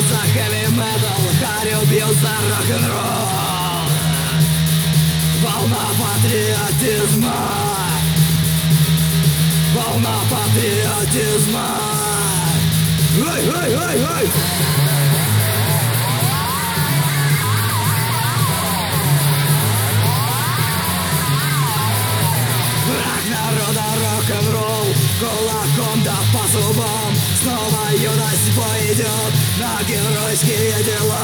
за хэви-метал, Харю бьют за рок-н-ролл. Волна патриотизма, волна патриотизма. Эй, эй, эй, эй! Враг народа рок-н-ролл, кулаком да по зубам. Снова юность пойдет на геройские дела.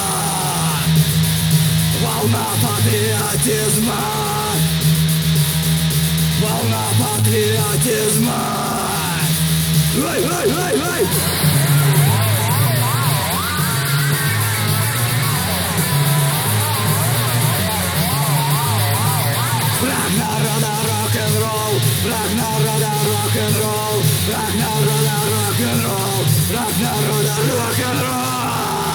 Волна патриотизма, волна патриотизма. Эй, эй, эй, эй! Враг народа рок-н-ролл, враг народа рок-н-ролл, враг народа рок-н-ролл, враг народа рок-н-ролл.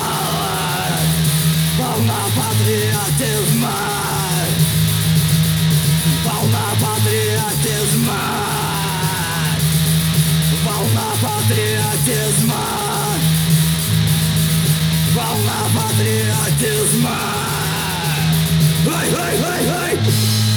Волна патриотизма, волна патриотизма, волна патриотизма, волна патриотизма. Эй, эй, эй, эй!